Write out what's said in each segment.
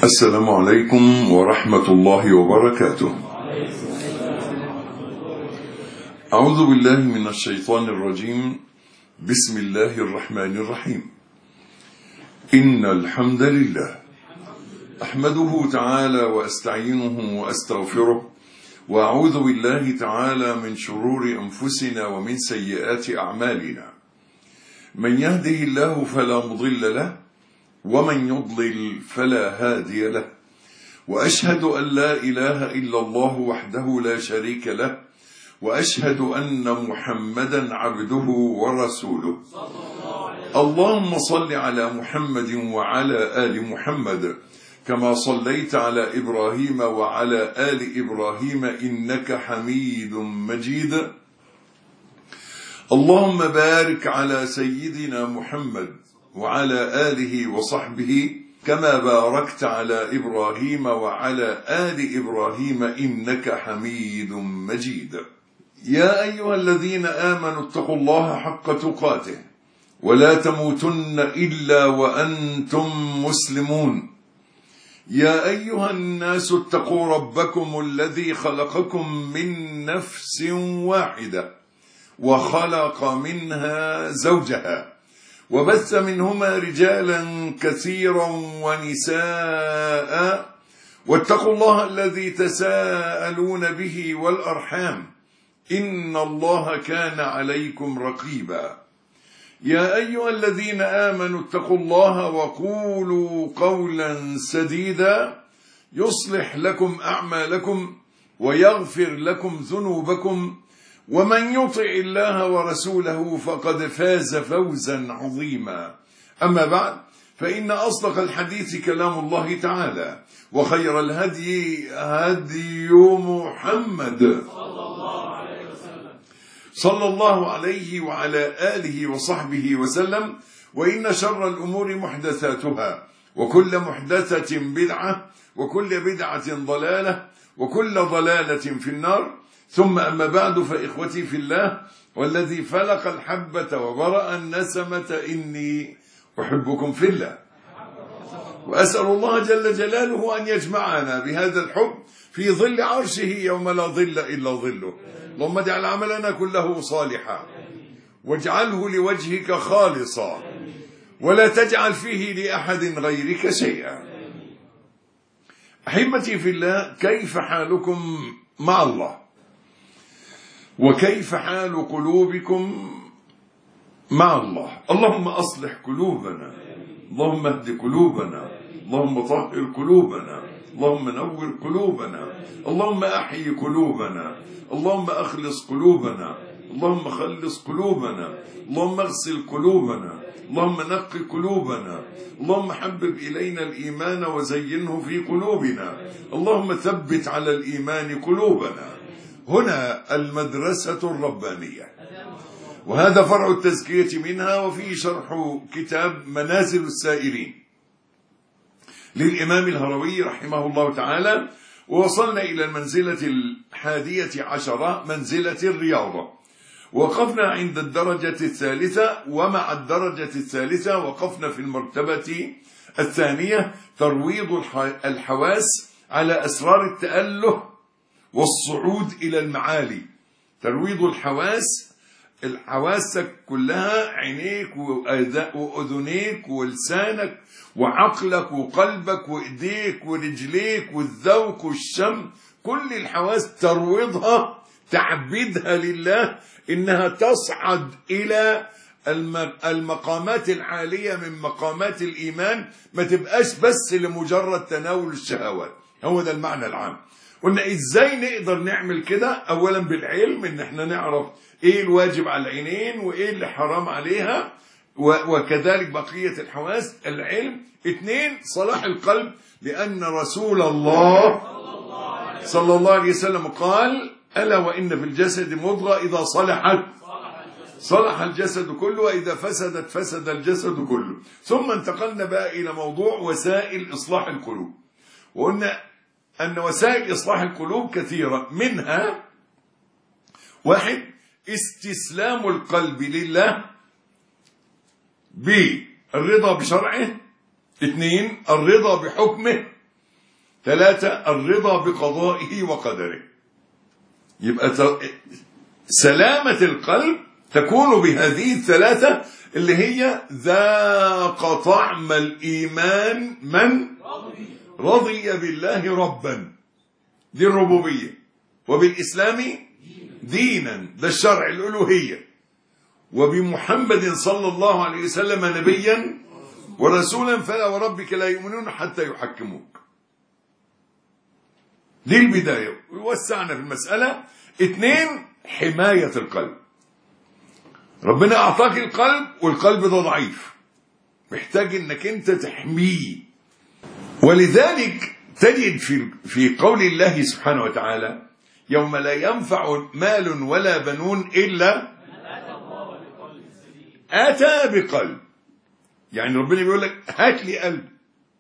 السلام عليكم ورحمة الله وبركاته. أعوذ بالله من الشيطان الرجيم. بسم الله الرحمن الرحيم. إن الحمد لله أحمده تعالى وأستعينه وأستغفره، وأعوذ بالله تعالى من شرور أنفسنا ومن سيئات أعمالنا. من يهده الله فلا مضل له، ومن يضلل فلا هادي له، وأشهد أن لا إله إلا الله وحده لا شريك له، وأشهد أن محمدا عبده ورسوله. اللهم صل على محمد وعلى آل محمد كما صليت على إبراهيم وعلى آل إبراهيم إنك حميد مجيد. اللهم بارك على سيدنا محمد وعلى آله وصحبه كما باركت على إبراهيم وعلى آل إبراهيم إنك حميد مجيد. يا أيها الذين آمنوا اتقوا الله حق تقاته ولا تموتن إلا وأنتم مسلمون. يا أيها الناس اتقوا ربكم الذي خلقكم من نفس واحدة وخلق منها زوجها وبث منهما رجالا كثيرا ونساء، واتقوا الله الذي تساءلون به والأرحام إن الله كان عليكم رقيبا. يا أيها الذين آمنوا اتقوا الله وقولوا قولا سديدا يصلح لكم أعمالكم ويغفر لكم ذنوبكم، ومن يطع الله ورسوله فقد فاز فوزا عظيما. أما بعد، فإن أصدق الحديث كلام الله تعالى، وخير الهدي هدي محمد صلى الله عليه وعلى آله وصحبه وسلم. وإن شر الأمور محدثاتها، وكل محدثة بدعة، وكل بدعة ضلالة، وكل ضلالة في النار. ثم أما بعد، فإخوتي في الله والذي فلق الحبة وبرأ النسمة إني أحبكم في الله، وأسأل الله جل جلاله أن يجمعنا بهذا الحب في ظل عرشه يوم لا ظل إلا ظله. اللهم اجعل عملنا كله صالحا، واجعله لوجهك خالصا، ولا تجعل فيه لأحد غيرك شيئا. أحبتي في الله، كيف حالكم مع الله؟ وكيف حال قلوبكم مع الله؟ اللهم أصلح قلوبنا، اللهم اهد قلوبنا، اللهم طهر قلوبنا، اللهم نور قلوبنا، اللهم أحيي قلوبنا، اللهم أخلص قلوبنا، اللهم خلص قلوبنا، اللهم اغسل قلوبنا، اللهم نقي قلوبنا، اللهم حبب إلينا الإيمان وزينه في قلوبنا، اللهم ثبت على الإيمان قلوبنا. هنا المدرسة الربانية، وهذا فرع التزكية منها، وفيه شرح كتاب منازل السائرين للإمام الهروي رحمه الله تعالى. ووصلنا إلى المنزلة 11، منزلة الرياضة، وقفنا عند الدرجة الثالثة. ومع الدرجة الثالثة وقفنا في المرتبة الثانية، ترويض الحواس على أسرار التأله والصعود إلى المعالي. ترويض الحواس، حواسك كلها، عينيك وأذنيك ولسانك وعقلك وقلبك وإيديك ورجليك والذوق والشم، كل الحواس ترويضها، تعبدها لله، إنها تصعد إلى المقامات العالية من مقامات الإيمان، ما تبقاش بس لمجرد تناول الشهوات. هو ده المعنى العام. قلنا إزاي نقدر نعمل كده؟ أولا بالعلم، إن احنا نعرف إيه الواجب على العينين وإيه اللي حرام عليها، وكذلك بقية الحواس. العلم. 2، صلاح القلب، لأن رسول الله صلى الله عليه وسلم قال: ألا وإن في الجسد مضغة إذا صلحت صلح الجسد كله، وإذا فسدت فسد الجسد كله. ثم انتقلنا بقى إلى موضوع وسائل إصلاح القلوب، وقلنا أن وسائل إصلاح القلوب كثيرة، منها 1، استسلام القلب لله بالرضا بشرعه. 2، الرضا بحكمه. 3 الرضا بقضائه وقدره. يبقى سلامة القلب تكون بهذه الثلاثة اللي هي ذاق طعم الإيمان من رضي بالله ربا، دي الربوبية، وبالإسلام دينا، ده الشرع الألوهية، وبمحمد صلى الله عليه وسلم نبيا ورسولا فلا وربك لا يؤمنون حتى يحكموك. دي البداية. ووسعنا في المسألة. 2 حماية القلب. ربنا أعطاك القلب، والقلب ده ضعيف، محتاج انك انت تحميه. ولذلك تجد في قول الله سبحانه وتعالى يوم لا ينفع مال ولا بنون إلا أتى بقلب. يعني ربنا بيقول لك هات لي قلب.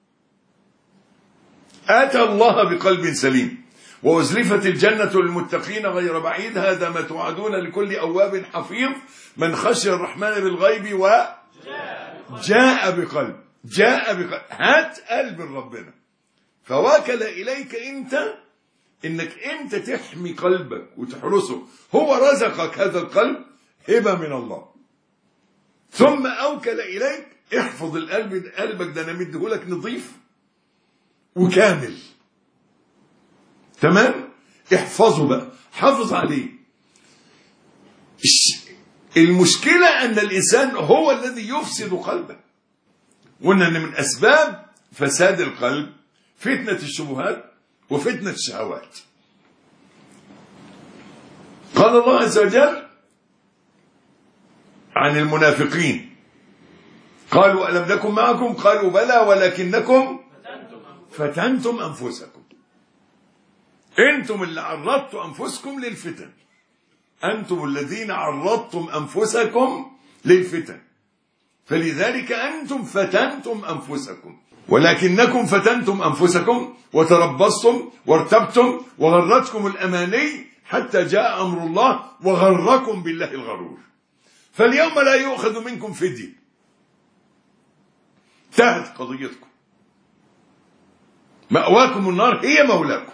أتى الله بقلب سليم. وأزلفت الجنة للمتقين غير بعيد هذا ما توعدون لكل أواب حفيظ من خشي الرحمن بالغيب وجاء بقلب. هات قلب ربنا. فوكل إليك أنت إنك أنت تحمي قلبك وتحرسه. هو رزقك هذا القلب هبة من الله، ثم أوكل إليك احفظ القلب. قلبك ده أنا مديهولك نظيف وكامل، تمام؟ احفظه بقى، حافظ عليه. المشكلة أن الإنسان هو الذي يفسد قلبه. وأن من أسباب فساد القلب فتنة الشبهات وفتنة الشهوات. قال الله عز وجل عن المنافقين قالوا ألم نكن معكم قالوا بلى ولكنكم فتنتم أنفسكم. أنتم اللي عرضتم أنفسكم للفتن، أنتم الذين عرضتم أنفسكم للفتن، فلذلك أنتم فتنتم أنفسكم. ولكنكم فتنتم أنفسكم وتربصتم وارتبتم وغرتكم الأماني حتى جاء أمر الله وغركم بالله الغرور. فاليوم لا يؤخذ منكم فدية، انتهت قضيتكم، مأواكم النار هي مولاكم.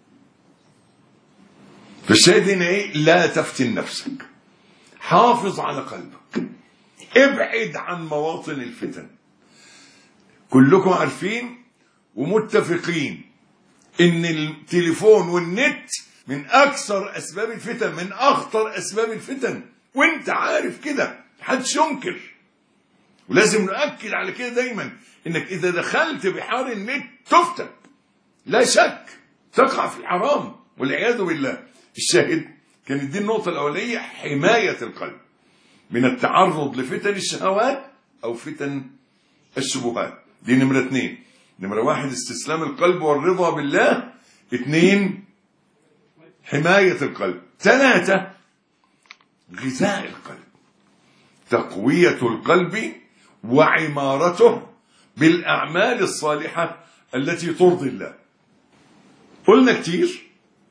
فالشاهد هنا ايه؟ لا تفتن نفسك، حافظ على قلبك، ابعد عن مواطن الفتن. كلكم عارفين ومتفقين ان التليفون والنت من اكثر اسباب الفتن، من اخطر اسباب الفتن، وانت عارف كده، محدش ينكر. ولازم نؤكد على كده دايما، انك اذا دخلت بحار النت تفتن، لا شك تقع في الحرام والعياذ بالله. الشاهد كانت دي النقطة الأولية، حماية القلب من التعرض لفتن الشهوات أو فتن الشبهات. دي نمرة 2. نمرة 1 استسلام القلب والرضا بالله. 2 حماية القلب. 3 غذاء القلب، تقوية القلب وعمارته بالأعمال الصالحة التي ترضي الله. قلنا كتير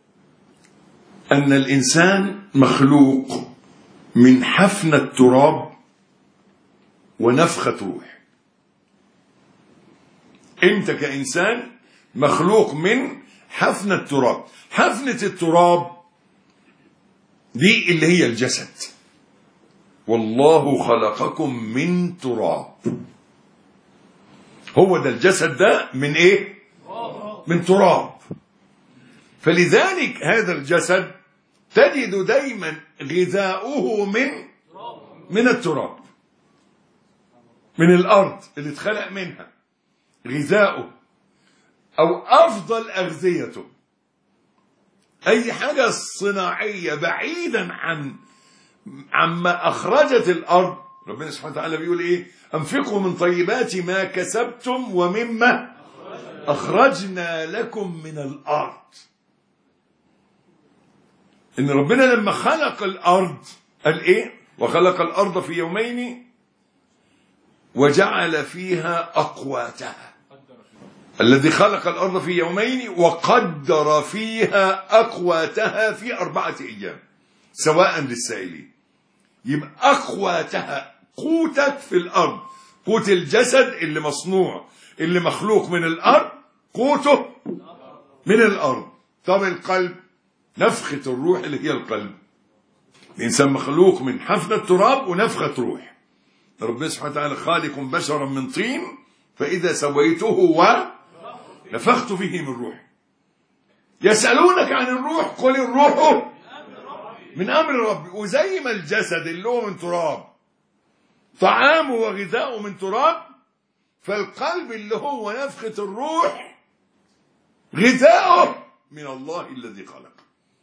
أن الإنسان مخلوق من حفنة التراب ونفخة روح. أنت كإنسان مخلوق من حفنة التراب. حفنة التراب دي اللي هي الجسد. والله خلقكم من تراب. هو ده الجسد ده من ايه؟ من تراب. فلذلك هذا الجسد تجد دايما غذاؤه من التراب، من الأرض اللي اتخلق منها غذاؤه، أو أفضل أغذيته. أي حاجة صناعية بعيدا عما أخرجت الأرض. ربنا سبحانه وتعالى بيقول إيه؟ أنفقوا من طيبات ما كسبتم ومما أخرجنا لكم من الأرض. إن ربنا لما خلق الأرض قال إيه؟ وخلق الأرض في يومين وجعل فيها أقواتها. الذي خلق الأرض في يومين وقدر فيها أقواتها في 4 أيام سواء للسائلين. يبقى أقواتها قوتك في الأرض، قوت الجسد اللي مصنوع اللي مخلوق من الأرض، قوته من الأرض. طب القلب، نفخة الروح اللي هي القلب. الإنسان مخلوق من حفنة تراب ونفخة روح. ربنا سبحانه وتعالى خالق بشرا من طين فإذا سويته ونفخت فيه من روح. يسألونك عن الروح قل الروح من أمر ربي. وزي ما الجسد اللي هو من تراب طعامه وغذاؤه من تراب، فالقلب اللي هو نفخة الروح غذاؤه من الله الذي خلق،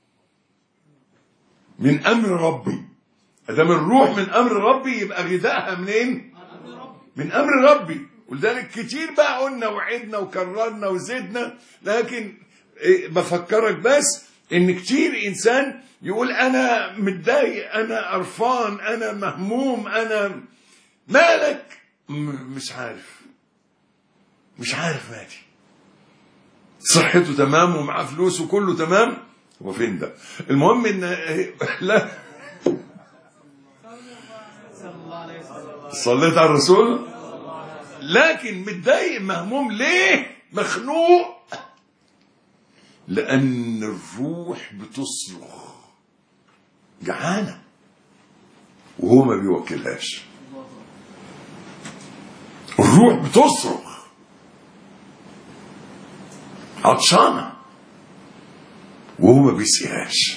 من أمر ربي. أدام الروح من أمر ربي يبقى غذائها منين؟ من أمر ربي. ولذلك كتير بقى قلنا وعدنا وكررنا وزدنا، لكن بفكرك بس إن كتير إنسان يقول أنا متضايق، أنا قرفان، أنا مهموم، أنا مالك؟ مش عارف مالي. صحته تمام ومعاه فلوس وكله تمام، هو فين ده؟ المهم إن لا صليت على الرسول، لكن متضايق مهموم ليه؟ مخنوق، لأن الروح بتصرخ جعانة وهو ما بيوكلهاش. الروح بتصرخ عطشانة وهو ما بيسقيهاش،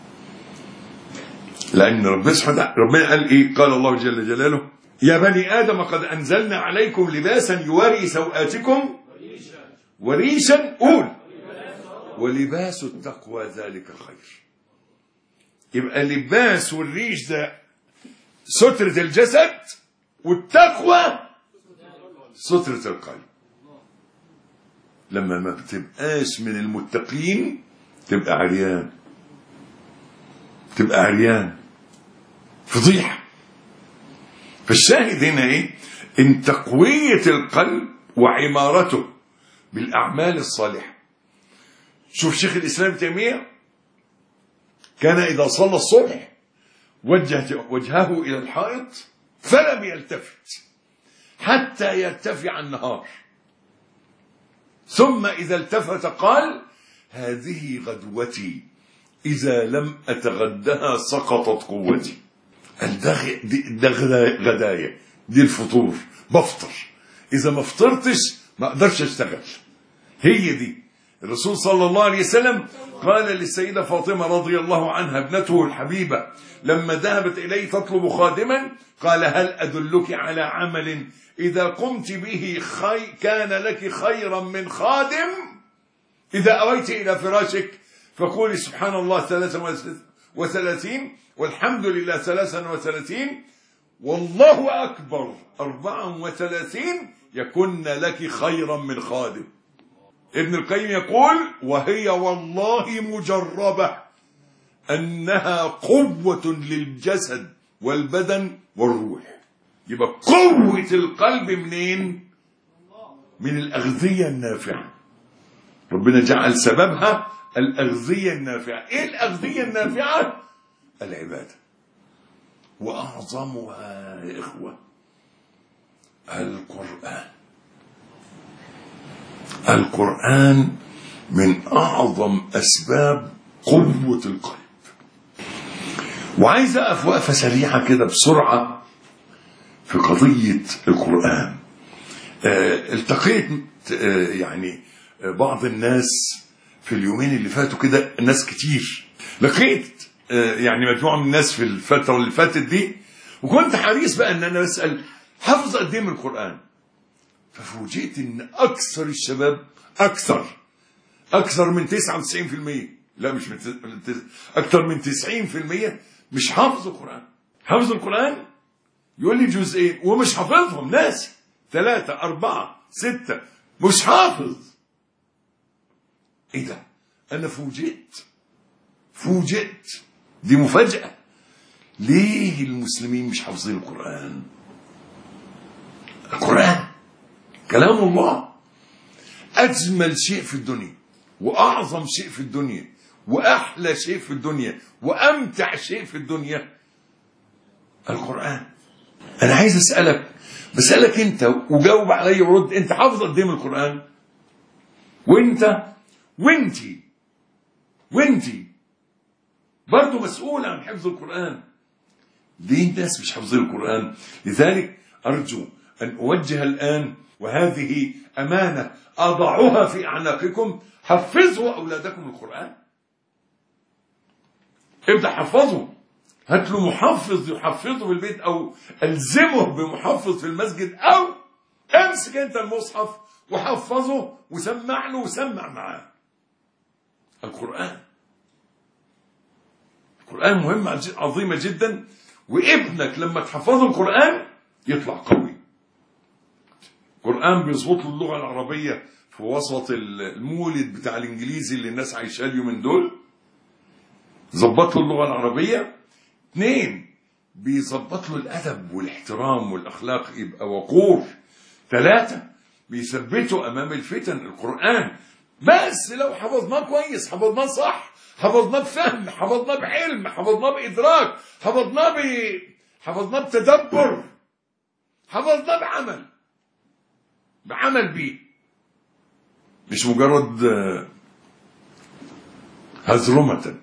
لأن ربنا قال إيه؟ قال الله جل جلاله يا بني آدم قد أنزلنا عليكم لباسا يواري سوآتكم وريشا، قول ولباس التقوى ذلك خير. يبقى لباس والريش ده سترة الجسد، والتقوى سترة القلب. لما ما بتبقاش من المتقين تبقى عريان فضيحة. فالشاهد هنا ايه؟ ان تقوية القلب وعمارته بالأعمال الصالحة. شوف شيخ الإسلام ابن تيمية كان إذا صلى الصبح وجهه إلى الحائط فلم يلتفت حتى يرتفع النهار، ثم إذا التفت قال هذه غدوتي إذا لم أتغدها سقطت قوتي. ده غدايا، دي الفطور، بفطر، إذا ما فطرتش ما أقدرش أشتغل. هي دي. الرسول صلى الله عليه وسلم قال للسيدة فاطمة رضي الله عنها ابنته الحبيبة لما ذهبت إليه تطلب خادما، قال هل أدلك على عمل إذا قمت به كان لك خيرا من خادم؟ إذا أويت إلى فراشك فقولي سبحان الله 33 والحمد لله 33 والله أكبر 34 يكن لك خيرا من خادم. ابن القيم يقول وهي والله مجربة أنها قوة للجسد والبدن والروح. يبقى قوة القلب منين؟ من الأغذية النافعة. ربنا جعل سببها الأغذية النافعة. إيه الأغذية النافعة؟ العبادة. وأعظمها يا إخوة القرآن من أعظم أسباب قوة القلب. وعايز أقف وقفة سريعة كده بسرعة في قضية القرآن. التقيت يعني بعض الناس في اليومين اللي فاتوا كده، الناس كتير، لقيت يعني مجموعة من الناس في الفترة اللي فاتت دي، وكنت حريص بقى ان انا بسأل حفظ قد ايه من القرآن. ففوجئت ان اكثر الشباب اكثر من 99%، لا مش من اكثر من 90% مش حافظ القرآن. حافظ القرآن يقول لي جزئين ومش حافظهم، ناس 3 4 6 مش حافظ. ايه ده؟ انا فوجئت، دي مفاجأة. ليه المسلمين مش حافظين القرآن؟ القرآن كلام الله، أجمل شيء في الدنيا وأعظم شيء في الدنيا وأحلى شيء في الدنيا وأمتع شيء في الدنيا القرآن. أنا عايز بسألك أنت وجاوب علي ورد. أنت حافظ قد إيه من القرآن؟ وأنت وانتي برضو مسؤول عن حفظ القرآن. ليه الناس مش حافظين القرآن؟ لذلك أرجو أن أوجه الآن، وهذه أمانة أضعها في أعناقكم، حفظوا أولادكم القرآن. ابدأ حفظه، هات له محفظ يحفظه في البيت، أو ألزمه بمحفظ في المسجد، أو امسك أنت المصحف وحفظه وسمع له وسمع معاه. القرآن مهمة عظيمة جدا، وابنك لما تحفظه القرآن يطلع قوي. القرآن بيظبط له اللغة العربية في وسط المولد بتاع الإنجليزي اللي الناس عايشاه اليومين دول، ظبط له اللغة العربية. 2 بيظبط له الأدب والاحترام والأخلاق، يبقى وقور. 3 بيثبته أمام الفتن. القرآن بس لو حفظناه كويس، حفظناه صح، حفظناه بفهم، حفظناه بعلم، حفظناه بإدراك، حفظناه بتدبر، حفظناه بعمل بيه، مش مجرد هزرمة.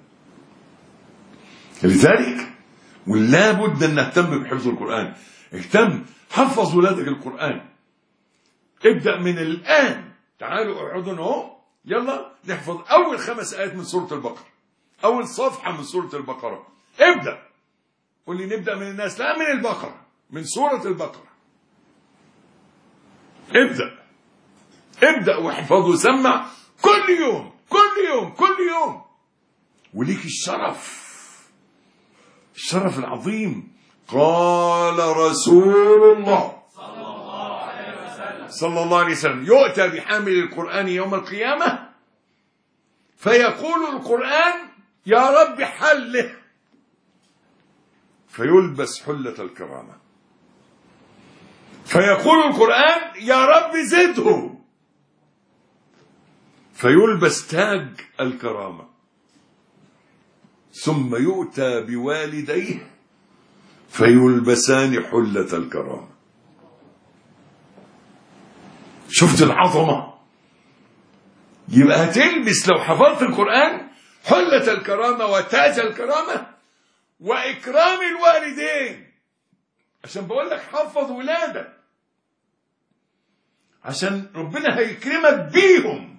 لذلك ولا بد أن نهتم بحفظ القرآن. اهتم، حفظ ولادك القرآن. ابدأ من الآن. تعالوا اقعدوا اهو، يلا نحفظ أول 5 آيات من سورة البقرة، أول صفحة من سورة البقرة. ابدأ. قل لي نبدأ من الناس، لا، من البقرة، من سورة البقرة. ابدأ واحفظ وسمع كل يوم. وليك الشرف العظيم. قال رسول الله صلى الله عليه وسلم: يؤتى بحامل القرآن يوم القيامة فيقول القرآن: يا رب حله، فيلبس حلة الكرامة. فيقول القرآن: يا رب زده، فيلبس تاج الكرامة. ثم يؤتى بوالديه فيلبسان حلة الكرامة. شفت العظمة؟ يبقى هتلبس لو حفظت القرآن حلة الكرامة وتاج الكرامة وإكرام الوالدين. عشان بقول لك حفظ ولادك، عشان ربنا هيكرمك بيهم.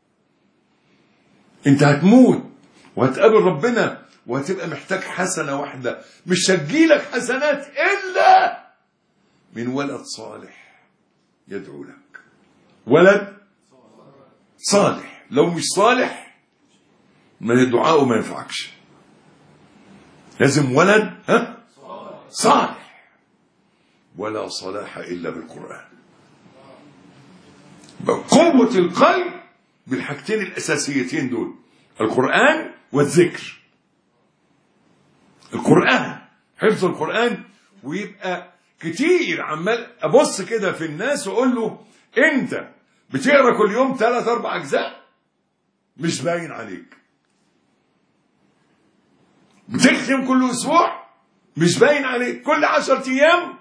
انت هتموت وهتقابل ربنا وهتبقى محتاج حسنة واحدة، مش هتجيلك حسنات إلا من ولد صالح يدعو لك. ولد صالح، لو مش صالح من الدعاء ما ينفعكش. لازم ولد صالح. ولا صلاح إلا بالقرآن. قوة القلب بالحاجتين الأساسيتين دول، القرآن والذكر. القرآن، حفظ القرآن. ويبقى كتير عمال أبص كده في الناس وأقول له: أنت بتقرأ كل يوم 3-4 أجزاء؟ مش باين عليك. بتختم كل أسبوع؟ مش باين عليك. كل 10 أيام؟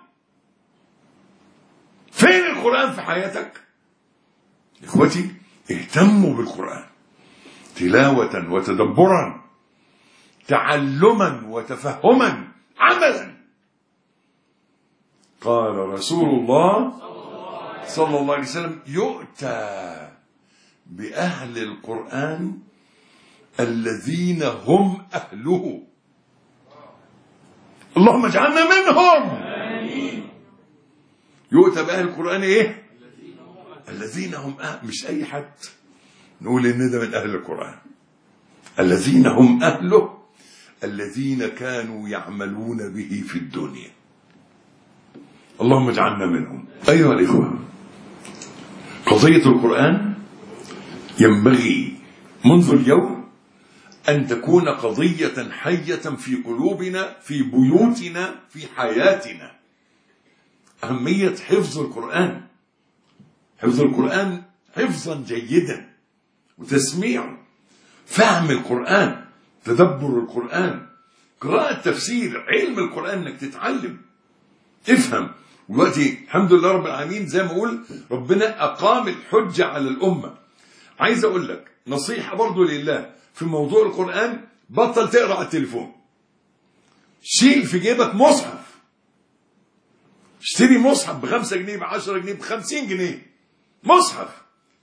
فين القرآن في حياتك؟ إخوتي، اهتموا بالقرآن تلاوة وتدبرا، تعلما وتفهما، عملا. قال رسول الله صلى الله عليه وسلم: يؤتى بأهل القرآن الذين هم أهله. اللهم اجعلنا منهم. آمين. يؤتى بأهل القرآن إيه؟ الذين هم مش أي حد نقول إن ده من أهل القرآن. الذين هم أهله، الذين كانوا يعملون به في الدنيا. اللهم اجعلنا منهم. أيها الإخوة، قضية القرآن ينبغي منذ اليوم أن تكون قضية حية في قلوبنا، في بيوتنا، في حياتنا. أهمية حفظ القرآن، حفظ القرآن حفظا جيدا، وتسميعه، فهم القرآن، تدبر القرآن، قراءة تفسير، علم القرآن، انك تتعلم تفهم. ودلوقتي الحمد لله رب العالمين، زي ما اقول ربنا اقام الحجة على الامة، عايز اقول لك نصيحة برضو لله في موضوع القرآن، بطل تقرأ على التليفون. شيل في جيبك مصحف، اشتري مصحف ب5 جنيه ب10 جنيه ب50 جنيه مصحف.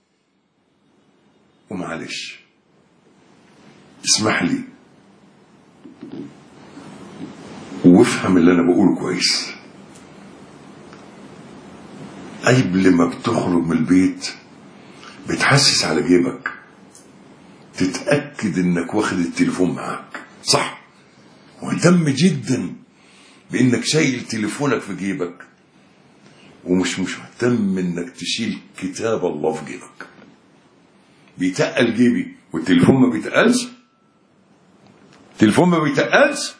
ومعلش اسمح لي وافهم اللي انا بقوله كويس. قبل ما بتخرج من البيت بتحسس على جيبك، تتأكد انك واخد التليفون معاك، صح؟ مهتم جدا بانك شايل تليفونك في جيبك، ومش مهتم انك تشيل كتاب الله في جيبك. بيتقل جيبي والتليفون ما بيتقلش. التليفون ما بيتقلش.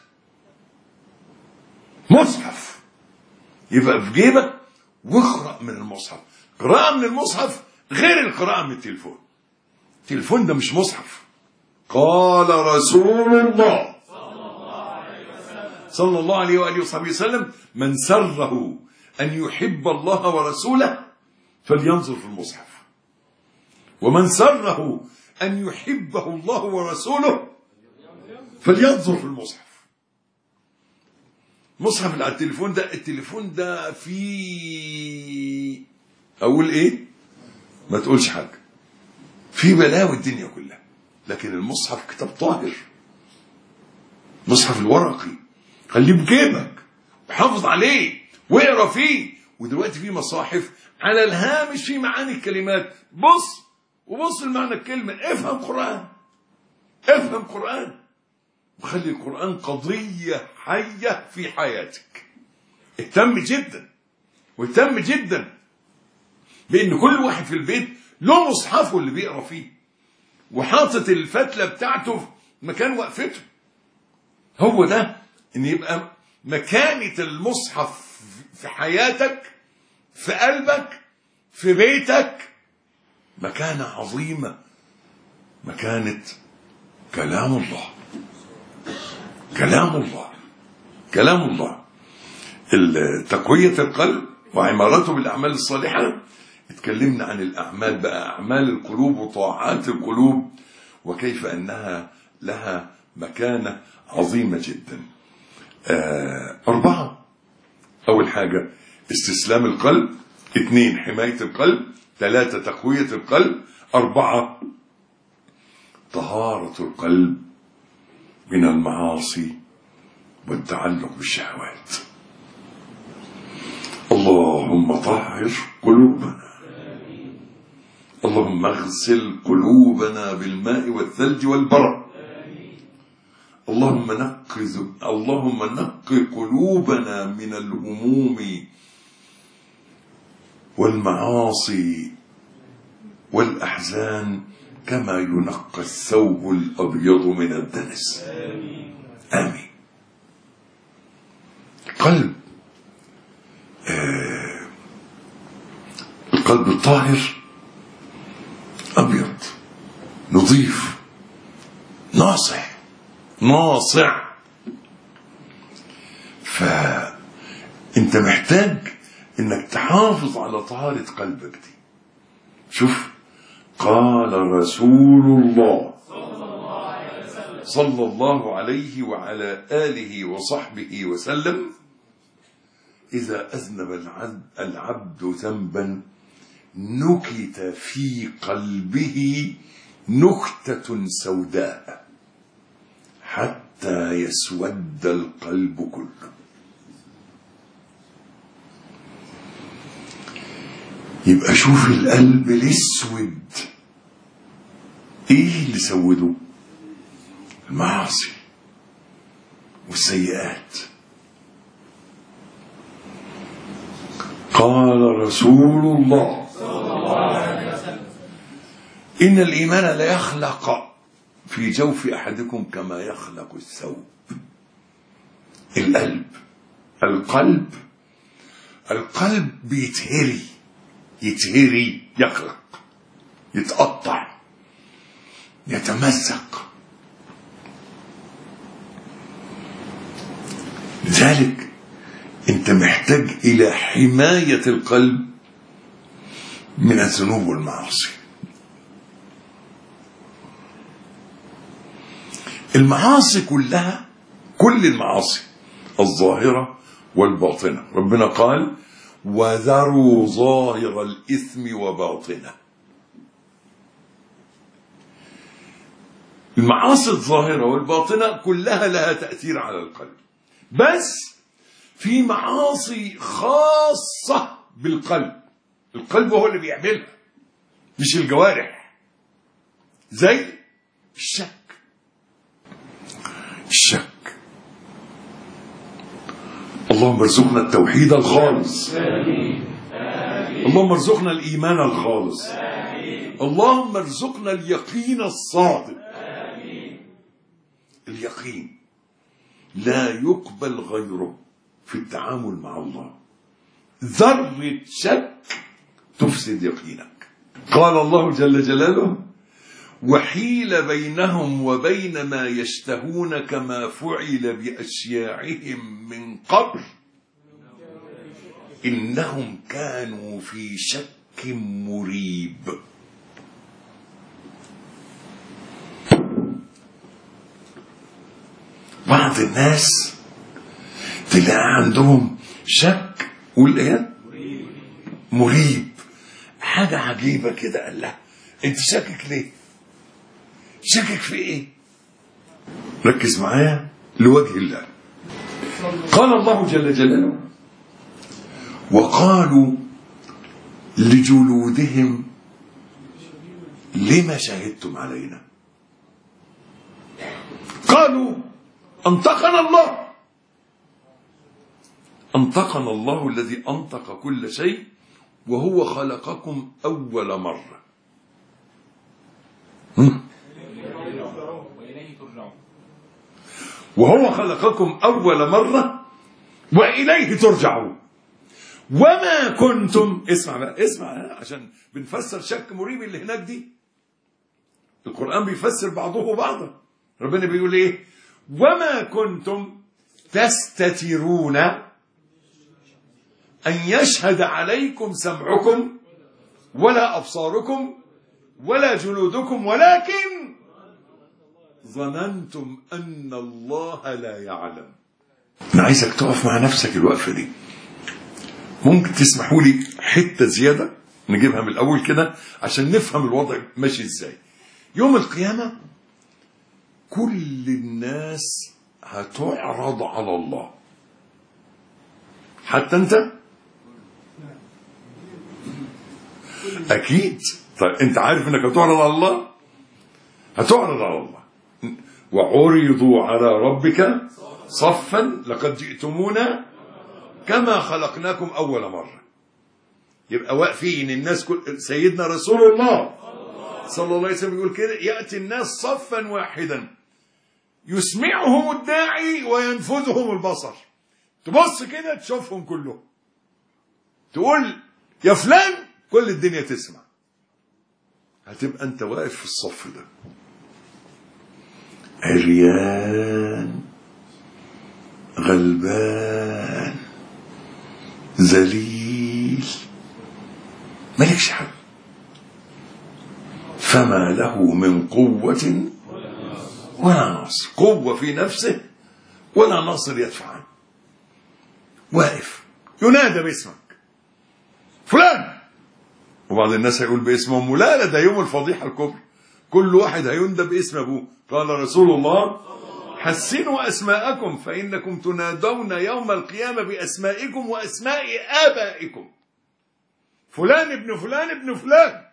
مصحف يبقى في جيبك واقرأ من المصحف. قراءة من المصحف غير القراءة من التليفون. التليفون ده مش مصحف. قال رسول الله صلى الله عليه وآله وصحبه وسلم: من سره أن يحب الله ورسوله فلينظر في المصحف، ومن سره أن يحبه الله ورسوله فلينظر في المصحف. مصحف اللي على التليفون ده، التليفون ده فيه أقول إيه؟ ما تقولش حاجة، في بلاوي الدنيا كلها. لكن المصحف كتاب طاهر، مصحف الورقي خليه بجيبك وحافظ عليه واقرا فيه. ودلوقتي في مصاحف على الهامش في معاني الكلمات، بص وبص لمعنى الكلمة، افهم قرآن، افهم قرآن، وخلي القرآن قضية حية في حياتك. اهتم جدا واهتم جدا بأن كل واحد في البيت له مصحفه اللي بيقرا فيه، وحاطط الفتلة بتاعته في مكان وقفته. هو ده ان يبقى مكانة المصحف في حياتك، في قلبك، في بيتك، مكانة عظيمة، مكانة كلام الله. كلام الله، كلام الله. تقوية القلب وعمارته بالأعمال الصالحة. اتكلمنا عن الأعمال بقى، أعمال القلوب وطاعات القلوب، وكيف أنها لها مكانة عظيمة جدا. 4: أول حاجة استسلام القلب، 2 حماية القلب، 3 تقوية القلب، 4 طهارة القلب من المعاصي والتعلق بالشهوات. اللهم طهر قلوبنا، اللهم اغسل قلوبنا بالماء والثلج والبرد، اللهم نقي قلوبنا من الهموم والمعاصي والأحزان كما ينقى الثوب الأبيض من الدنس. آمين. القلب الطاهر أبيض نظيف ناصع. فأنت محتاج إنك تحافظ على طهارة قلبك دي. شوف، قال رسول الله صلى الله عليه وعلى آله وصحبه وسلم: إذا أذنب العبد ذنبا نكت في قلبه نكتة سوداء حتى يسود القلب كله. يبقى شوف القلب الاسود، ايه اللي سوده؟ المعاصي والسيئات. قال رسول الله إن الإيمان لا يخلق في جوف أحدكم كما يخلق الثوب. القلب يتهري، يخلق، يتقطع، يتمزق. لذلك انت محتاج الى حماية القلب من الذنوب والمعاصي. المعاصي كلها، كل المعاصي الظاهرة والباطنة، ربنا قال وذروا ظاهر الإثم وباطنه. المعاصي الظاهرة والباطنة كلها لها تأثير على القلب، بس في معاصي خاصة بالقلب، القلب هو اللي بيعملها مش الجوارح، زي الشك. اللهم ارزقنا التوحيد الخالص، اللهم ارزقنا الإيمان الخالص، اللهم ارزقنا اليقين الصادق. اليقين لا يقبل غيره في التعامل مع الله، ذرة شك تفسد يقينك. قال الله جل جلاله وحيل بينهم وبين ما يشتهون كما فعل بأشياعهم من قبل إنهم كانوا في شك مريب. بعض الناس تلاقي عندهم شك والايه مريب، حاجة عجيبة كده. قال له انت شاكك ليه؟ شاكك في ايه؟ ركز معايا لوجه الله. قال الله جل جلاله وقالوا لجلودهم لما شهدتم علينا؟ قالوا أنطقنا الله، أنطقنا الله الذي أنطق كل شيء وهو خلقكم أول مرة وهو خلقكم أول مرة وإليه ترجعون وما كنتم. اسمع بقى، اسمع عشان بنفسر شك مريب اللي هناك دي. القرآن بيفسر بعضه بعضا. ربنا بيقول ايه؟ وما كنتم تستترون أن يشهد عليكم سمعكم ولا أبصاركم ولا جلودكم ولكن ظننتم أن الله لا يعلم. أنا عايزك تقف مع نفسك الوقفة دي. ممكن تسمحوا لي حتة زيادة نجيبها من الأول كده عشان نفهم الوضع ماشي إزاي. يوم القيامة كل الناس هتعرض على الله، حتى أنت أكيد. طيب أنت عارف أنك هتعرض على الله؟ هتعرض على الله. وعرضوا على ربك صفا لقد جئتمونا كما خلقناكم أول مرة. يبقى واقفين الناس، كل سيدنا رسول الله صلى الله عليه وسلم يقول كده يأتي الناس صفا واحدا يسمعهم الداعي وينفذهم البصر. تبص كده تشوفهم كلهم، تقول يا فلان، كل الدنيا تسمع. هتبقى انت واقف في الصف ده عريان غلبان ذليل مالكش حل، فما له من قوة ولا ناصر، قوة في نفسه ولا ناصر يدفع عنه. واقف ينادى باسمك فلان، وبعض الناس هيقول باسمهم. لا ده يوم الفضيحة الكبرى، كل واحد هيندى باسم ابوه. قال رسول الله حسنوا أسماءكم فإنكم تنادون يوم القيامة بأسمائكم وأسماء آبائكم، فلان ابن فلان ابن فلان.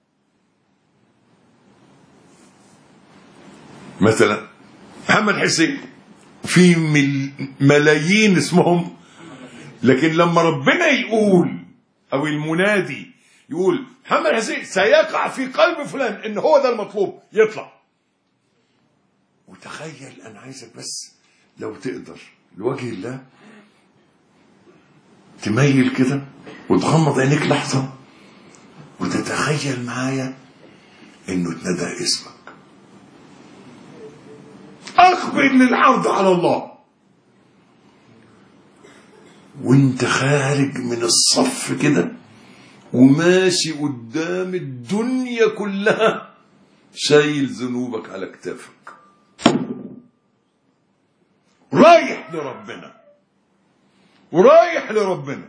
مثلا محمد حسين، في ملايين اسمهم، لكن لما ربنا يقول أو المنادي يقول محمد حسين سيقع في قلب فلان إن هو ده المطلوب، يطلع. وتخيل، أنا عايزك بس لو تقدر لوجه الله تميل كده وتغمض عينيك لحظة وتتخيل معايا إنه تنادى اسمك. أقبل للعرض على الله وانت خارج من الصف كده وماشي قدام الدنيا كلها شايل ذنوبك على كتافك. رايح لربنا ورايح لربنا،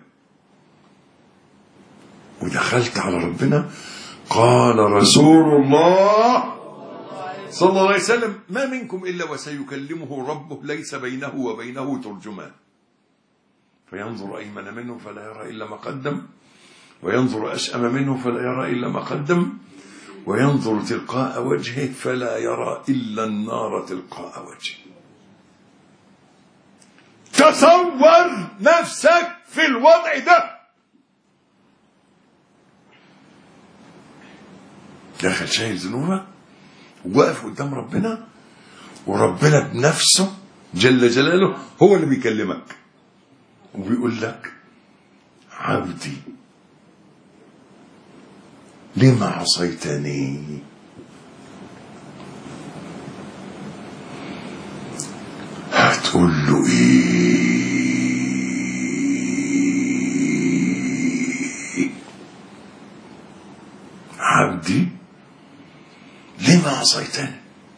ودخلت على ربنا. قال رسول الله صلى الله عليه وسلم: ما منكم إلا وسيكلمه ربه ليس بينه وبينه ترجمان، فينظر أيمن منه فلا يرى إلا ما قدم، وينظر أشأم منه فلا يرى إلا ما قدم، وينظر تلقاء وجهه فلا يرى إلا النار تلقاء وجهه. تصور نفسك في الوضع ده. داخل شايل ذنوبه وواقف قدام ربنا، وربنا بنفسه جل جلاله هو اللي بيكلمك وبيقول لك: عبدي لما عصيتني؟ هتقول له ايه؟ عبدي لما عصيتني؟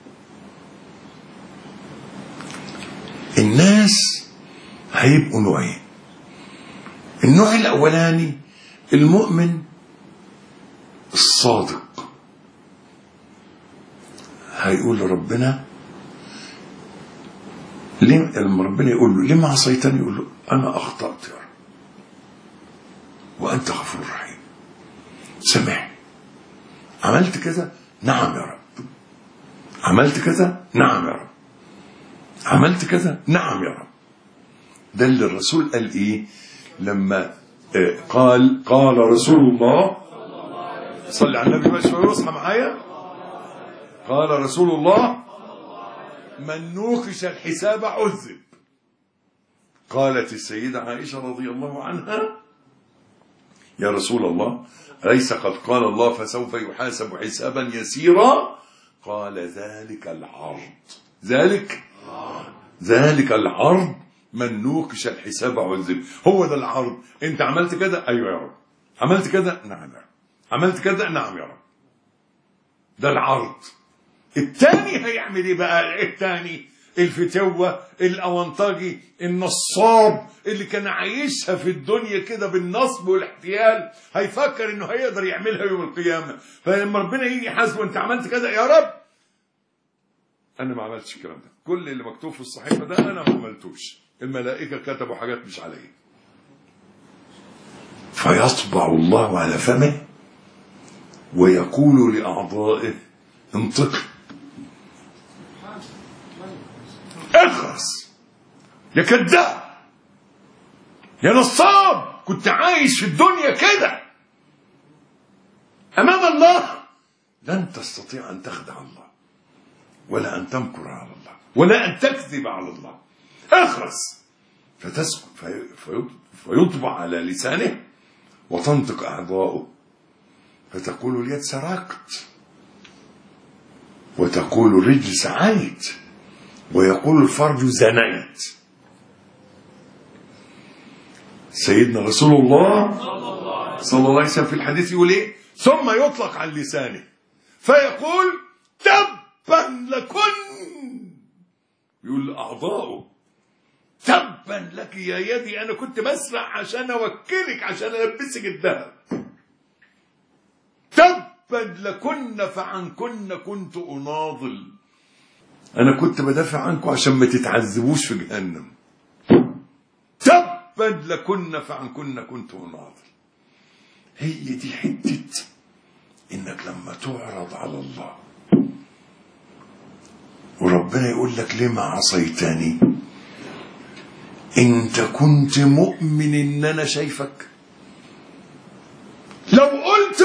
الناس هيبقوا نوعين. النوع الاولاني المؤمن الصادق، هيقول لربنا لما ربنا يقول له: لما عصيتني؟ يقول له: انا اخطأت يا رب وانت غفور رحيم، سامحني. عملت كذا؟ نعم يا رب. عملت كذا؟ نعم يا رب. عملت كذا؟ نعم يا رب. ده اللي الرسول قال ايه لما قال رسول الله صلى على النبي بقى شويه واصحى معايا. قال رسول الله: من نوقش الحساب عذب. قالت السيدة عائشة رضي الله عنها: يا رسول الله، أليس قد قال الله فسوف يحاسب حسابا يسيرا؟ قال: ذلك العرض. ذلك العرض، من نوقش الحساب عذب. هو ده العرض. انت عملت كذا؟ ايوه يا رب. عملت كذا؟ نعم يا رب. عملت كذا؟ نعم يا رب. ده العرض. الثاني هيعمل ايه بقى؟ الثاني الفتوة الأونطاجي النصاب اللي كان عايشها في الدنيا كده بالنصب والاحتيال، هيفكر انه هيقدر يعملها يوم القيامة. فلما ربنا يجي يحاسبه: انت عملت كذا؟ يا رب انا ما عملتش الكلام ده، كل اللي مكتوب في الصحيفة ده انا ما عملتوش، الملائكة كتبوا حاجات مش عليا. فيطبع الله على فمه ويقول لأعضائه: انطق، اخرس يا كذاب يا نصاب، كنت عايش في الدنيا كده. امام الله لن تستطيع ان تخدع الله، ولا ان تمكر على الله، ولا ان تكذب على الله. اخرس. فتسكت فيطبع على لسانه وتنطق اعضاؤه، فتقول اليد: سرقت، وتقول الرجل: سعيت، ويقول الفرج: زنيت. سيدنا رسول الله صلى الله عليه وسلم في الحديث يقول ايه؟ ثم يطلق عن لسانه فيقول: تبا لكن. يقول لأعضائه: تبا لك يا يدي، انا كنت بسرع عشان اوكلك، عشان البسك الذهب. تبا لكن فعنكن كنت اناضل، انا كنت بدافع عنكم عشان ما تتعذبوش في جهنم. تبا لكن فعنكن كنت اناضل. هي دي حته انك لما تعرض على الله وربنا يقول لك: لما عصيتني؟ انت كنت مؤمن ان انا شايفك؟ لو قلت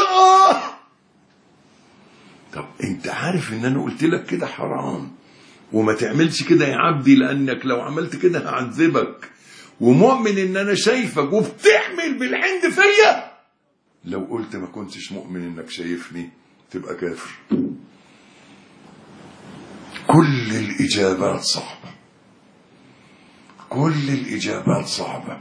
طب انت عارف ان انا قلت لك كده حرام وما تعملش كده يا عبدي، لانك لو عملت كده هعذبك، ومؤمن ان انا شايفك وبتعمل بالعند فيا. لو قلت ما كنتش مؤمن انك شايفني تبقى كافر. كل الاجابات صعبة، كل الاجابات صعبة،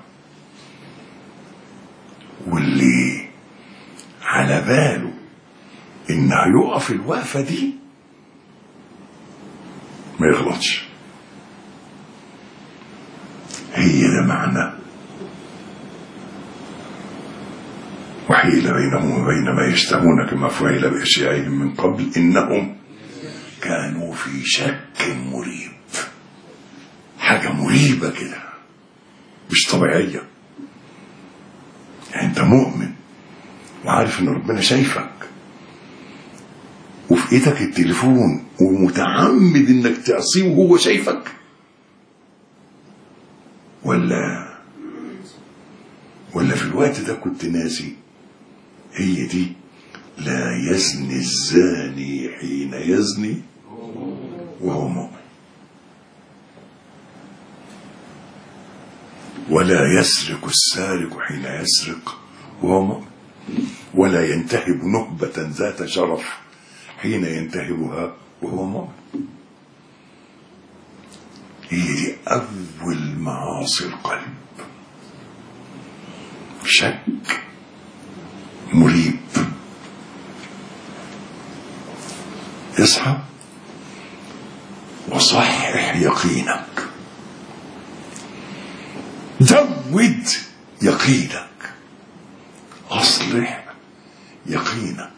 واللي على باله ان هيقف الوقفة دي ما يغلطش. هي ده معنى وحيل بينهم وبين ما يشتهون كما فعل بأشيائهم من قبل إنهم كانوا في شك مريب. حاجة مريبة كده مش طبيعية. يعني انت مؤمن وعارف ان ربنا شايفك وفي ايدك التليفون ومتعمد انك تعصيه وهو شايفك، ولا في الوقت ده كنت ناسي؟ هي دي لا يزني الزاني حين يزني وهو مؤمن، ولا يسرق السارق حين يسرق وهو مؤمن، ولا ينتهب نهبة ذات شرف حين ينتهبها وهو مؤمن. هي دي أول معاصي القلب، شك مريب. اصحى وصحح يقينك، زود يقينك، أصلح يقينك،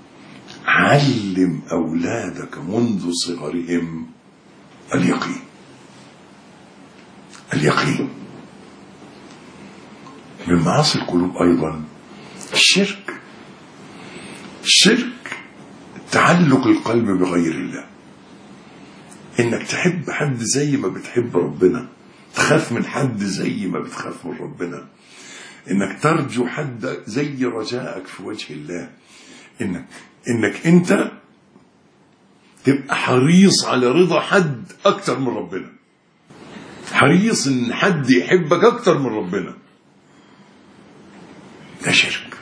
علم أولادك منذ صغرهم اليقين. اليقين من معاصي القلوب أيضا الشرك. الشرك تعلق القلب بغير الله، إنك تحب حد زي ما بتحب ربنا، تخاف من حد زي ما بتخاف من ربنا، انك ترجو حد زي رجائك في وجه الله، انك انت تبقى حريص على رضا حد اكتر من ربنا، حريص ان حد يحبك اكتر من ربنا. ده شرك،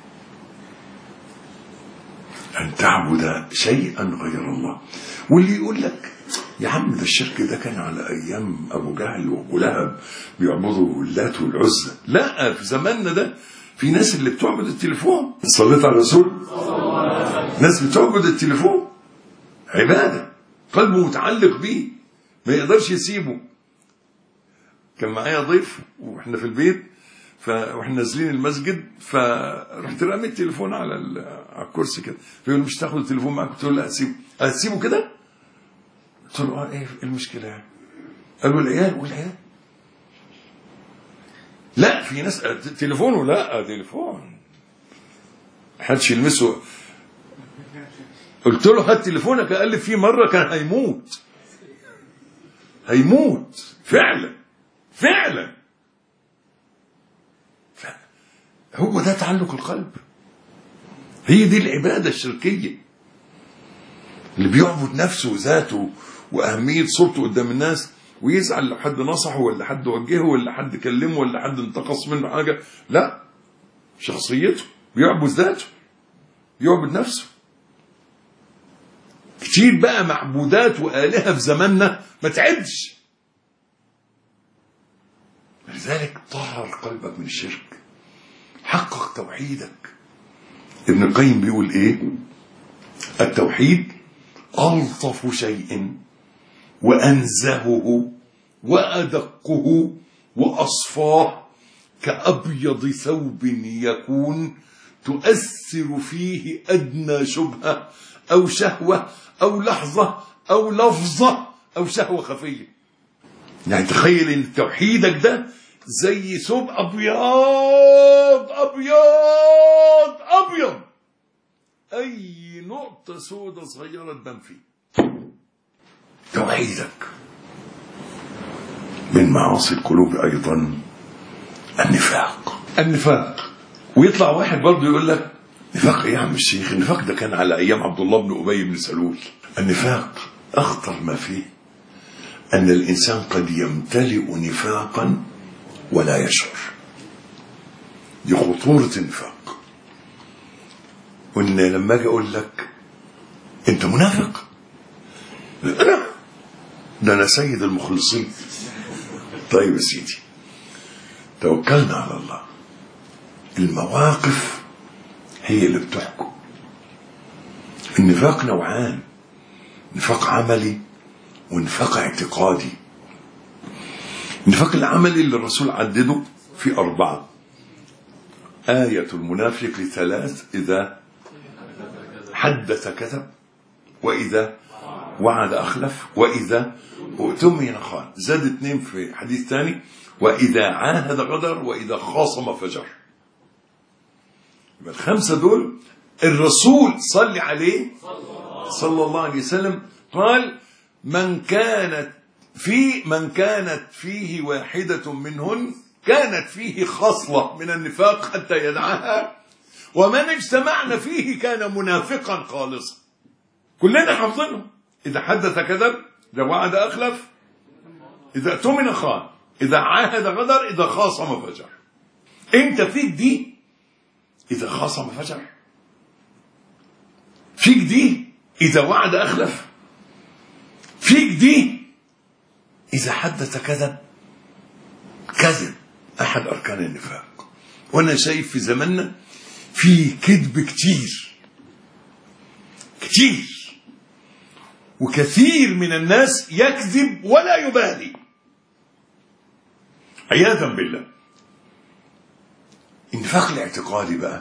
ان تعبد شيئا غير الله. واللي يقول لك يا عم ده الشرك ده كان على ايام ابو جهل وابو لهب بيعبدوا اللات والعزى، لا، في زماننا ده في ناس اللي بتعبد التليفون. صليت على الرسول، ناس بتعبد التليفون عباده، قلبه متعلق بيه ما يقدرش يسيبه. كان معايا ضيف واحنا في البيت، واحنا نازلين المسجد، فرحت رامي التليفون على الكرسي كده، فيقول مش تاخد التليفون معاك؟ قلت له لا، هتسيبه كده؟ قلت له ايه المشكله يعني؟ قال له العيال لا، في ناس تليفونه، لا تليفون محدش يلمسه. قلت له هات تليفونك، اقلب فيه مره كان هيموت فعلا. هو ده تعلق القلب، هي دي العباده الشركيه اللي بيعبد نفسه وذاته وأهمية صورته قدام الناس، ويزعل لو حد نصحه ولا حد وجهه ولا حد كلمه ولا حد انتقص منه حاجة. لا، شخصيته، بيعبد ذاته، بيعبد نفسه. كتير بقى معبودات وآلهة في زماننا ما تعدش. لذلك طهر قلبك من الشرك، حقق توحيدك. ابن القيم بيقول ايه؟ التوحيد ألطف شيء وأنزهه وأدقه وأصفاه، كأبيض ثوب يكون تؤثر فيه أدنى شبهة أو شهوة أو لحظة أو لفظة أو شهوة خفية. يعني تخيل إن توحيدك ده زي ثوب أبيض أبيض أبيض، أي نقطة سودة صغيرة تبان فيه. توحيدك. من معاصي القلوب أيضا النفاق. ويطلع واحد برضه يقول لك نفاق إيه يا عم الشيخ؟ النفاق ده كان على أيام عبد الله بن أبي بن سلول. النفاق أخطر ما فيه أن الإنسان قد يمتلئ نفاقا ولا يشعر. دي خطورة النفاق. وإن لما أجي أقول لك أنت منافق، أنا سيد المخلصين. طيب يا سيدي، توكلنا على الله. المواقف هي اللي بتحكم. النفاق نوعان، نفاق عملي ونفاق اعتقادي. النفاق العملي اللي الرسول عدده في 4. آية المنافق 3: إذا حدث كذب، وإذا وعد أخلف، وإذا اؤتمن خان. زاد 2 في حديث ثاني: وإذا عاهد غدر، وإذا خاصم فجر. يبقى ال5 دول الرسول صلى عليه صلى الله عليه وسلم قال: من كانت فيه واحدة منهن كانت فيه خصلة من النفاق حتى يدعها، ومن اجتمعنا فيه كان منافقا خالصا. كلنا حافظينهم: إذا حدث كذب، إذا وعد أخلف، إذا اؤتمن خان، إذا عاهد غدر، إذا خاصم فجر. أنت فيك دي إذا خاصم فجر، فيك دي إذا وعد أخلف، فيك دي إذا حدث كذب. أحد أركان النفاق. وأنا شايف في زماننا في كذب كتير، وكثير من الناس يكذب ولا يبالي عياذا بالله. النفاق الاعتقادي بقى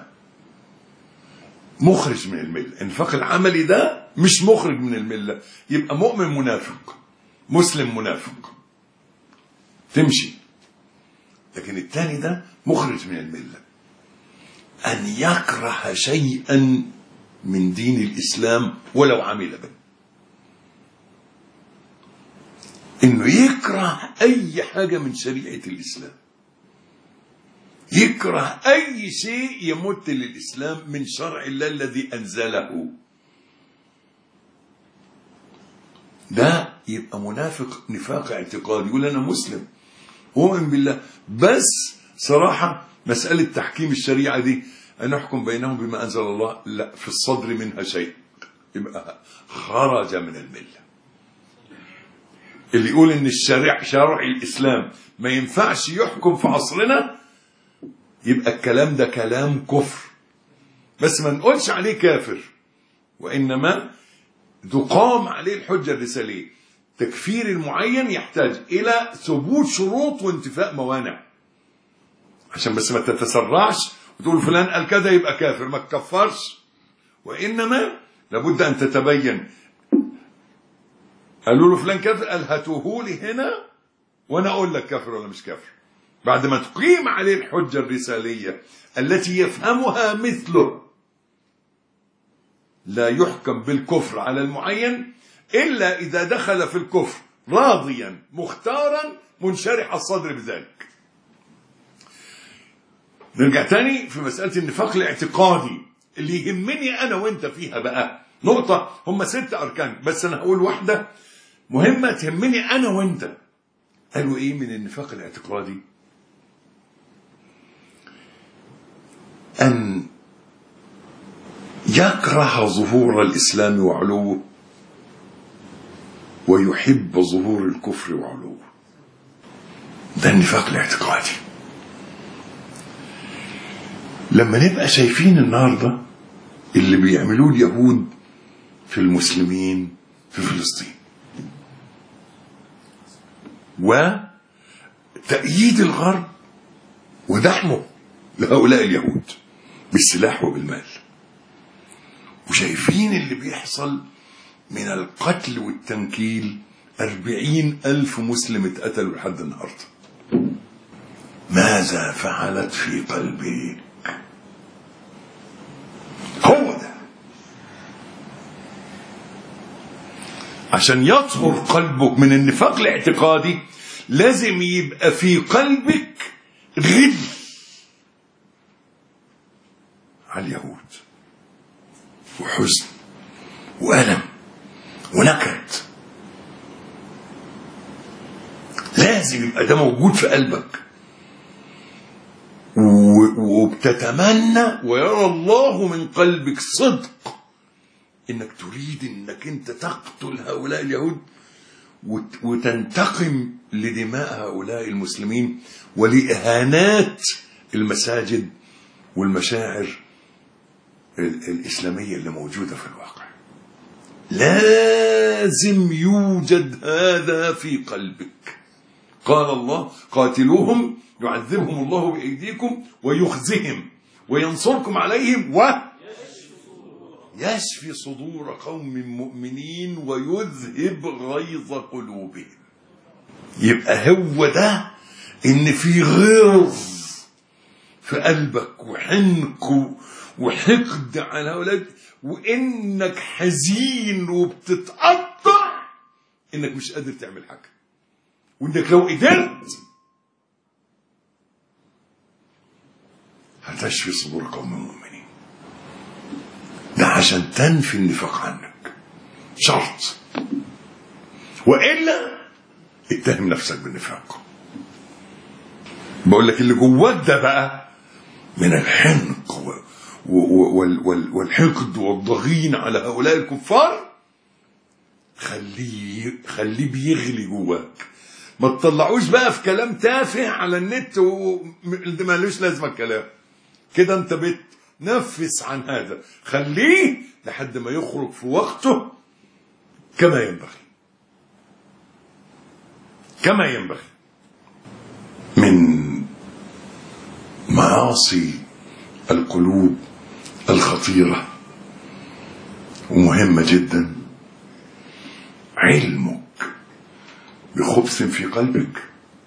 مخرج من الملة. النفاق العملي ده مش مخرج من الملة، يبقى مؤمن منافق، مسلم منافق، تمشي. لكن الثاني ده مخرج من الملة، أن يكره شيئا من دين الإسلام ولو عمل به. إنه يكره أي حاجة من شريعة الإسلام، يكره أي شيء يمت للإسلام من شرع الله الذي أنزله. ده يبقى منافق نفاق اعتقادي، يقول أنا مسلم أؤمن بالله، بس صراحة مسألة تحكيم الشريعة دي أن نحكم بينهم بما أنزل الله، لا، في الصدر منها شيء، يبقى خرج من الملة. اللي يقول إن شرع الإسلام ما ينفعش يحكم في عصرنا، يبقى الكلام ده كلام كفر، بس ما نقولش عليه كافر، وإنما تقام عليه الحجة الرسالية. تكفير المعين يحتاج إلى ثبوت شروط وانتفاء موانع، عشان بس ما تتسرعش وتقول فلان قال كذا يبقى كافر، ما تكفرش، وإنما لابد أن تتبين. قالوا له فلان كافر، قال هاتوه لي هنا وأنا أقول لك كافر ولا مش كافر، بعد ما تقيم عليه الحجة الرسالية التي يفهمها مثله. لا يحكم بالكفر على المعين إلا إذا دخل في الكفر راضيا مختارا منشرح الصدر بذلك. نرجع تاني في مسألة النفاق الاعتقادي اللي يهمني أنا وإنت فيها بقى نقطة. هم 6 أركان، بس أنا هقول واحدة مهمة تهمني أنا وإنت. قالوا إيه من النفاق الاعتقادي؟ أن يكره ظهور الإسلام وعلوه ويحب ظهور الكفر وعلوه. ده النفاق الاعتقادي. لما نبقى شايفين النهارده اللي بيعملوه اليهود في المسلمين في فلسطين، وتأييد الغرب ودعمه لهؤلاء اليهود بالسلاح وبالمال، وشايفين اللي بيحصل من القتل والتنكيل، 40,000 مسلم اتقتلوا لحد النهارده. ماذا فعلت في قلبك؟ هو ده. عشان يطهر قلبك من النفاق الاعتقادي لازم يبقى في قلبك غل على اليهود وحزن وألم ونكد. لازم يبقى ده موجود في قلبك، وبتتمنى ويرى الله من قلبك صدق انك تريد انك انت تقتل هؤلاء اليهود وتنتقم لدماء هؤلاء المسلمين ولإهانات المساجد والمشاعر الإسلامية اللي موجودة في الواقع. لازم يوجد هذا في قلبك قال الله قاتلوهم يعذبهم الله بأيديكم ويخزهم وينصركم عليهم يشفي صدور قوم مؤمنين ويذهب غيظ قلوبهم. يبقى هو ده ان في غيظ في قلبك وحنك وحقد على اولاد، وانك حزين وبتتقطع انك مش قادر تعمل حاجه، وانك لو قدرت هتشفي صدور قوم مؤمنين. ده عشان تنفي النفاق عنك، شرط، والا اتهم نفسك بالنفاق. بقول لك اللي جواك ده بقى من الحنق والحقد والضغين على هؤلاء الكفار، خليه بيغلي جواك. ما تطلعوش بقى في كلام تافه على النت مالوش لازمه الكلام كده، انت بتنفس عن هذا. خليه لحد ما يخرج في وقته كما ينبغي. من معاصي القلوب الخطيرة ومهمة جدا علمك بخبث في قلبك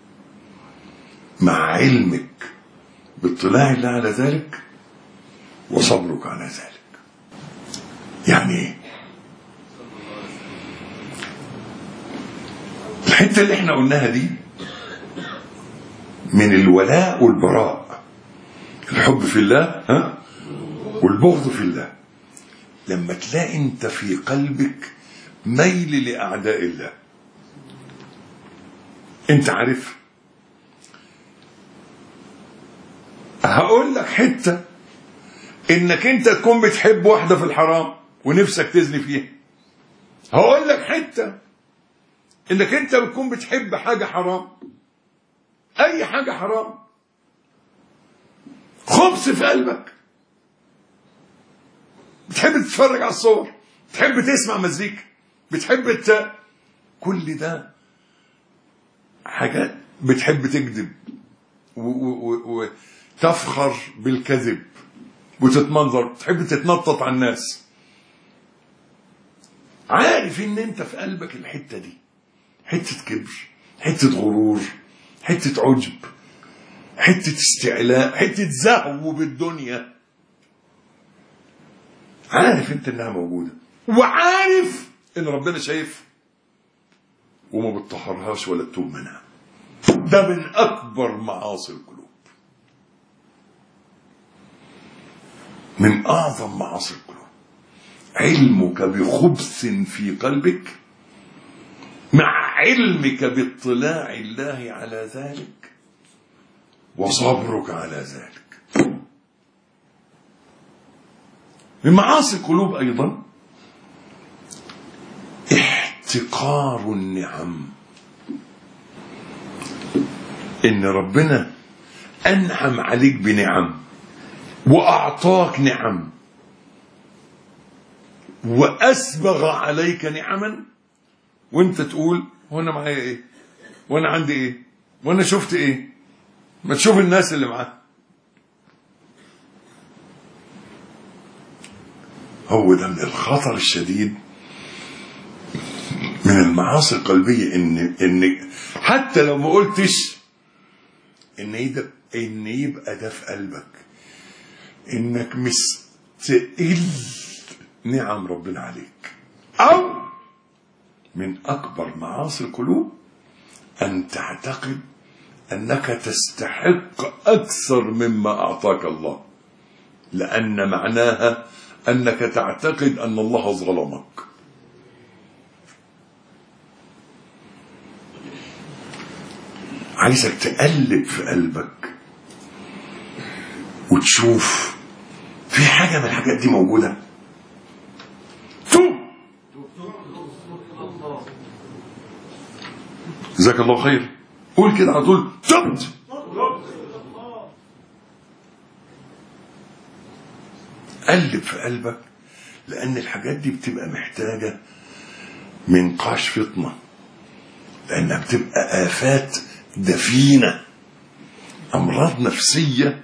مع علمك باطلاع الله على ذلك وصبرك على ذلك. يعني ايه؟ الحتة اللي احنا قلناها دي من الولاء والبراء، الحب في الله والبغض في الله. لما تلاقي انت في قلبك ميل لأعداء الله، انت عارف. هقول لك حتة انك انت تكون بتحب واحدة في الحرام ونفسك تزني فيها. هقول لك حتة انك انت بتكون بتحب حاجة حرام، اي حاجة حرام، خبث في قلبك، بتحب تتفرج على الصور، بتحب تسمع مزيكا، بتحب كل ده حاجات، بتحب تكذب وتفخر بالكذب وتتمنظر، بتحب تتنطط على الناس. عارف ان انت في قلبك الحتة دي حتة كبر، حتة غرور، حتة عجب، حتة استعلاء، حتة زهو بالدنيا. عارف انت انها موجودة، وعارف ان ربنا شايف وما بتطهرهاش ولا تتوب منها. ده من اكبر معاصي القلوب، من اعظم معاصي القلوب. علمك بخبث في قلبك مع علمك باطلاع الله على ذلك وصبرك على ذلك. من معاصي القلوب ايضا احتقار النعم. ان ربنا انعم عليك بنعم واعطاك نعم واسبغ عليك نعما، وانت تقول هو انا معايا ايه، وانا عندي ايه، وانا شفت ايه؟ ما تشوف الناس اللي معاه. هو ده من الخطر الشديد من المعاصي القلبية، ان حتى لو ما قلتش ان يبقى ده في قلبك، انك مستقل نعم ربنا عليك. او من اكبر معاصي القلوب ان تعتقد انك تستحق اكثر مما اعطاك الله، لان معناها انك تعتقد ان الله ظلمك. عايزك تقلب في قلبك وتشوف في حاجة من الحاجات دي موجودة. توب، جزاك الله خير. قول كده على طول، تبت. قلب في قلبك، لأن الحاجات دي بتبقى محتاجة منقاش فطنة، لأنها بتبقى آفات دفينة، أمراض نفسية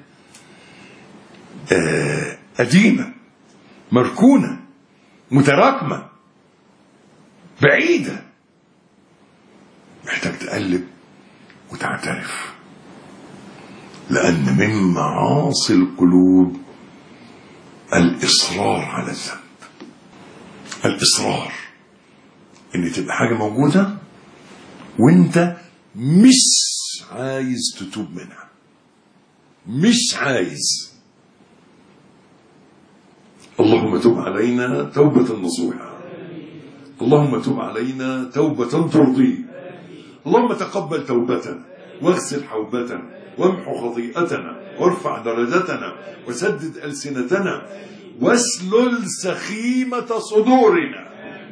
قديمة مركونة متراكمة بعيدة، محتاج تقلب وتعترف، لأن من معاصي القلوب الإصرار على الذنب. الإصرار إن تبقى حاجة موجودة وإنت مش عايز تتوب منها، مش عايز. اللهم تب علينا توبة نصوحة، اللهم تب علينا توبة ترضيك، اللهم تقبل توبتنا واغسل حوبتنا وامحو خطيئتنا وارفع درجتنا وسدد ألسنتنا واسلل سخيمة صدورنا.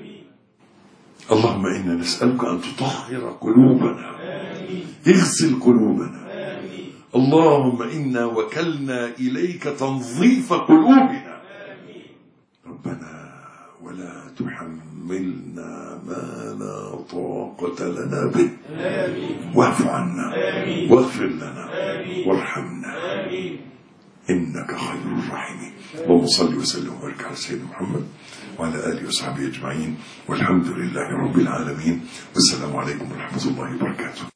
اللهم إنا نسألك أن تطهر قلوبنا، اغسل قلوبنا. اللهم إنا وكلنا إليك تنظيف قلوبنا. ربنا ولا تحملنا ما لا طاقة لنا به، واعف عنا واغفر لنا وارحمنا إنك خير الراحمين. اللهم صل وسلم وبارك على سيدنا محمد وعلى آله وصحبه أجمعين، والحمد لله رب العالمين، والسلام عليكم ورحمة الله وبركاته.